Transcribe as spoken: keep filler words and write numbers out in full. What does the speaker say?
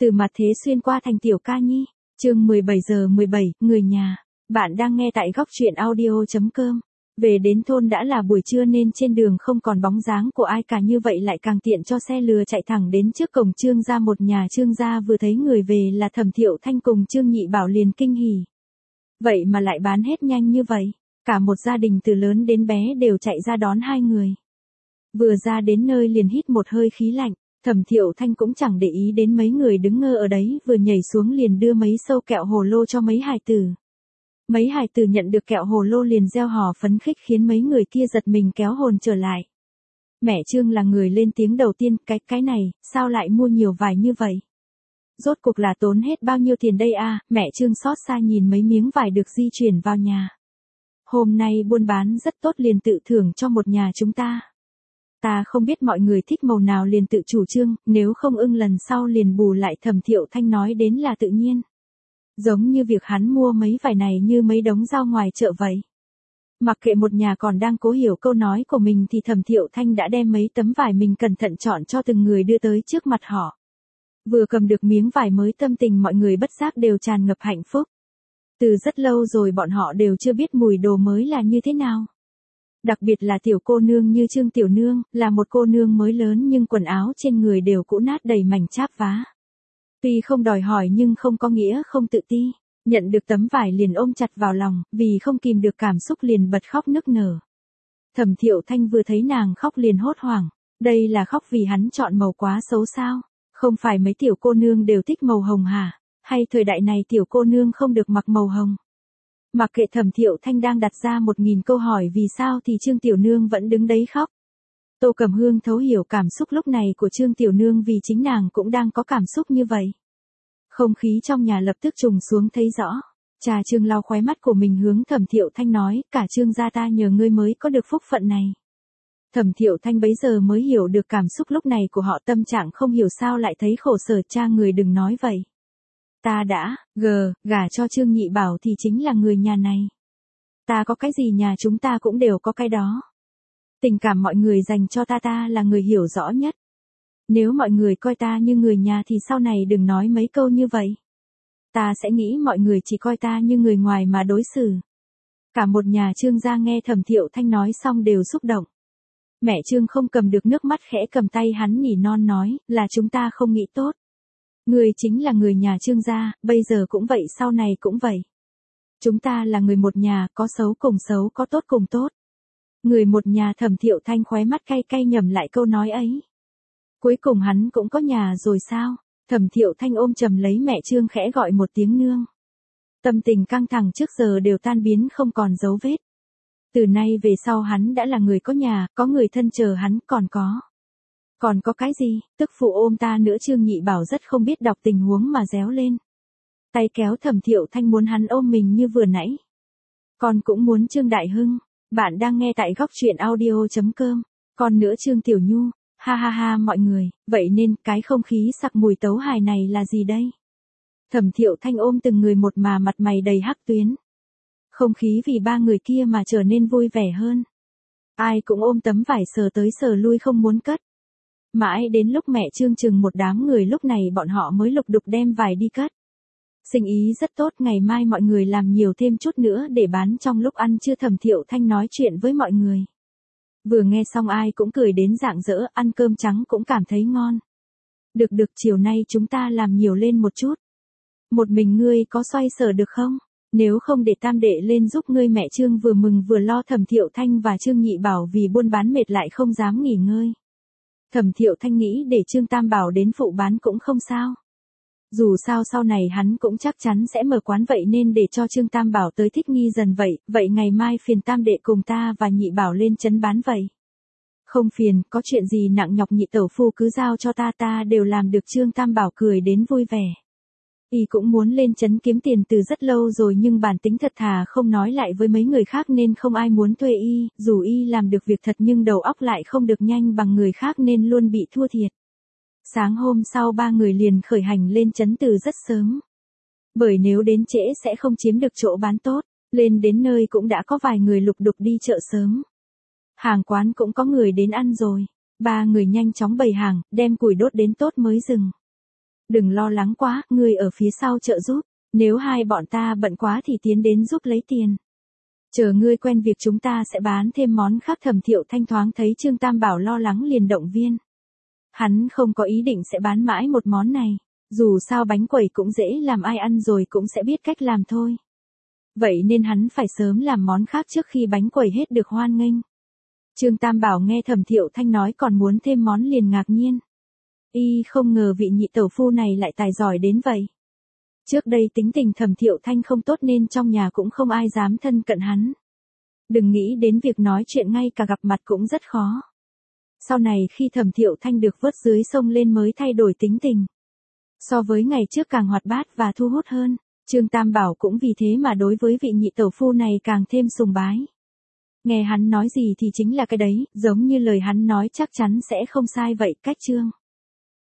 Từ mặt thế xuyên qua thành tiểu ca nhi, chương mười bảy giờ mười bảy, người nhà. Bạn đang nghe tại góc truyện audio chấm com. Về đến thôn đã là buổi trưa nên trên đường không còn bóng dáng của ai cả, như vậy lại càng tiện cho xe lừa chạy thẳng đến trước cổng Trương gia. Một nhà Trương gia vừa thấy người về là Thẩm Thiệu Thanh cùng Trương Nhị Bảo liền kinh hỉ. Vậy mà lại bán hết nhanh như vậy, cả một gia đình từ lớn đến bé đều chạy ra đón hai người. Vừa ra đến nơi liền hít một hơi khí lạnh. Thẩm Thiệu Thanh cũng chẳng để ý đến mấy người đứng ngơ ở đấy, vừa nhảy xuống liền đưa mấy sâu kẹo hồ lô cho mấy hài tử. Mấy hài tử nhận được kẹo hồ lô liền reo hò phấn khích, khiến mấy người kia giật mình kéo hồn trở lại. Mẹ Trương là người lên tiếng đầu tiên, cái cái này, sao lại mua nhiều vải như vậy? Rốt cuộc là tốn hết bao nhiêu tiền đây à? Mẹ Trương xót xa nhìn mấy miếng vải được di chuyển vào nhà. Hôm nay buôn bán rất tốt, liền tự thưởng cho một nhà chúng ta. Ta không biết mọi người thích màu nào liền tự chủ trương, nếu không ưng lần sau liền bù lại. Thẩm Thiệu Thanh nói đến là tự nhiên. Giống như việc hắn mua mấy vải này như mấy đống rau ngoài chợ vậy. Mặc kệ một nhà còn đang cố hiểu câu nói của mình thì Thẩm Thiệu Thanh đã đem mấy tấm vải mình cẩn thận chọn cho từng người đưa tới trước mặt họ. Vừa cầm được miếng vải mới, tâm tình mọi người bất giác đều tràn ngập hạnh phúc. Từ rất lâu rồi bọn họ đều chưa biết mùi đồ mới là như thế nào. Đặc biệt là tiểu cô nương như Trương Tiểu Nương, là một cô nương mới lớn nhưng quần áo trên người đều cũ nát đầy mảnh cháp vá. Tuy không đòi hỏi nhưng không có nghĩa không tự ti, nhận được tấm vải liền ôm chặt vào lòng, vì không kìm được cảm xúc liền bật khóc nức nở. Thẩm Thiệu Thanh vừa thấy nàng khóc liền hốt hoảng, đây là khóc vì hắn chọn màu quá xấu sao? Không phải mấy tiểu cô nương đều thích màu hồng hả? Hay thời đại này tiểu cô nương không được mặc màu hồng? Mặc kệ Thẩm Thiệu Thanh đang đặt ra một nghìn câu hỏi vì sao thì Trương Tiểu Nương vẫn đứng đấy khóc. Tô Cẩm Hương thấu hiểu cảm xúc lúc này của Trương Tiểu Nương vì chính nàng cũng đang có cảm xúc như vậy. Không khí trong nhà lập tức trùng xuống thấy rõ. Cha Trương lau khóe mắt của mình hướng Thẩm Thiệu Thanh nói, cả Trương gia ta nhờ ngươi mới có được phúc phận này. Thẩm Thiệu Thanh bấy giờ mới hiểu được cảm xúc lúc này của họ, tâm trạng không hiểu sao lại thấy khổ sở. Cha người đừng nói vậy. Ta đã, gờ, gả cho Trương Nhị Bảo thì chính là người nhà này. Ta có cái gì nhà chúng ta cũng đều có cái đó. Tình cảm mọi người dành cho ta ta là người hiểu rõ nhất. Nếu mọi người coi ta như người nhà thì sau này đừng nói mấy câu như vậy. Ta sẽ nghĩ mọi người chỉ coi ta như người ngoài mà đối xử. Cả một nhà Trương gia nghe Thẩm Thiệu Thanh nói xong đều xúc động. Mẹ Trương không cầm được nước mắt, khẽ cầm tay hắn nỉ non nói, là chúng ta không nghĩ tốt. Người chính là người nhà Trương gia, bây giờ cũng vậy, sau này cũng vậy. Chúng ta là người một nhà, có xấu cùng xấu, có tốt cùng tốt. Người một nhà. Thẩm Thiệu Thanh khóe mắt cay cay nhẩm lại câu nói ấy. Cuối cùng hắn cũng có nhà rồi sao? Thẩm Thiệu Thanh ôm chầm lấy mẹ Trương khẽ gọi một tiếng nương. Tâm tình căng thẳng trước giờ đều tan biến không còn dấu vết. Từ nay về sau hắn đã là người có nhà, có người thân chờ hắn, còn có. Còn có cái gì? Tức phụ ôm ta nữa. Trương Nhị Bảo rất không biết đọc tình huống mà réo lên. Tay kéo Thẩm Thiệu Thanh muốn hắn ôm mình như vừa nãy. Con cũng muốn. Trương Đại Hưng. Bạn đang nghe tại góc truyện audio chấm com. Còn nữa Trương Tiểu Nhu. Ha ha ha mọi người, vậy nên cái không khí sặc mùi tấu hài này là gì đây? Thẩm Thiệu Thanh ôm từng người một mà mặt mày đầy hắc tuyến. Không khí vì ba người kia mà trở nên vui vẻ hơn. Ai cũng ôm tấm vải sờ tới sờ lui không muốn cất. Mãi đến lúc mẹ Trương chừng một đám người, lúc này bọn họ mới lục đục đem vải đi cất. Sinh ý rất tốt, ngày mai mọi người làm nhiều thêm chút nữa để bán trong lúc ăn trưa. Thẩm Thiệu Thanh nói chuyện với mọi người. Vừa nghe xong ai cũng cười đến rạng rỡ, ăn cơm trắng cũng cảm thấy ngon. Được được, chiều nay chúng ta làm nhiều lên một chút. Một mình ngươi có xoay sở được không? Nếu không để tam đệ lên giúp ngươi. Mẹ Trương vừa mừng vừa lo. Thẩm Thiệu Thanh và Trương Nhị Bảo vì buôn bán mệt lại không dám nghỉ ngơi. Thẩm Thiệu Thanh nghĩ để Trương Tam Bảo đến phụ bán cũng không sao. Dù sao sau này hắn cũng chắc chắn sẽ mở quán, vậy nên để cho Trương Tam Bảo tới thích nghi dần vậy. Vậy ngày mai phiền tam đệ cùng ta và Nhị Bảo lên trấn bán vậy. Không phiền, có chuyện gì nặng nhọc nhị tẩu phu cứ giao cho ta, ta đều làm được. Trương Tam Bảo cười đến vui vẻ. Y cũng muốn lên trấn kiếm tiền từ rất lâu rồi, nhưng bản tính thật thà không nói lại với mấy người khác nên không ai muốn thuê y. Dù y làm được việc thật nhưng đầu óc lại không được nhanh bằng người khác nên luôn bị thua thiệt. Sáng hôm sau ba người liền khởi hành lên trấn từ rất sớm. Bởi nếu đến trễ sẽ không chiếm được chỗ bán tốt. Lên đến nơi cũng đã có vài người lục đục đi chợ sớm. Hàng quán cũng có người đến ăn rồi. Ba người nhanh chóng bày hàng, đem củi đốt đến tốt mới dừng. Đừng lo lắng quá, ngươi ở phía sau trợ giúp, nếu hai bọn ta bận quá thì tiến đến giúp lấy tiền. Chờ ngươi quen việc chúng ta sẽ bán thêm món khác. Thẩm Thiệu Thanh thoáng thấy Trương Tam Bảo lo lắng liền động viên. Hắn không có ý định sẽ bán mãi một món này, dù sao bánh quẩy cũng dễ làm, ai ăn rồi cũng sẽ biết cách làm thôi. Vậy nên hắn phải sớm làm món khác trước khi bánh quẩy hết được hoan nghênh. Trương Tam Bảo nghe Thẩm Thiệu Thanh nói còn muốn thêm món liền ngạc nhiên. Y không ngờ vị nhị tẩu phu này lại tài giỏi đến vậy. Trước đây tính tình Thẩm Thiệu Thanh không tốt nên trong nhà cũng không ai dám thân cận hắn. Đừng nghĩ đến việc nói chuyện, ngay cả gặp mặt cũng rất khó. Sau này khi Thẩm Thiệu Thanh được vớt dưới sông lên mới thay đổi tính tình. So với ngày trước càng hoạt bát và thu hút hơn. Trương Tam Bảo cũng vì thế mà đối với vị nhị tẩu phu này càng thêm sùng bái. Nghe hắn nói gì thì chính là cái đấy, giống như lời hắn nói chắc chắn sẽ không sai vậy. Cách chương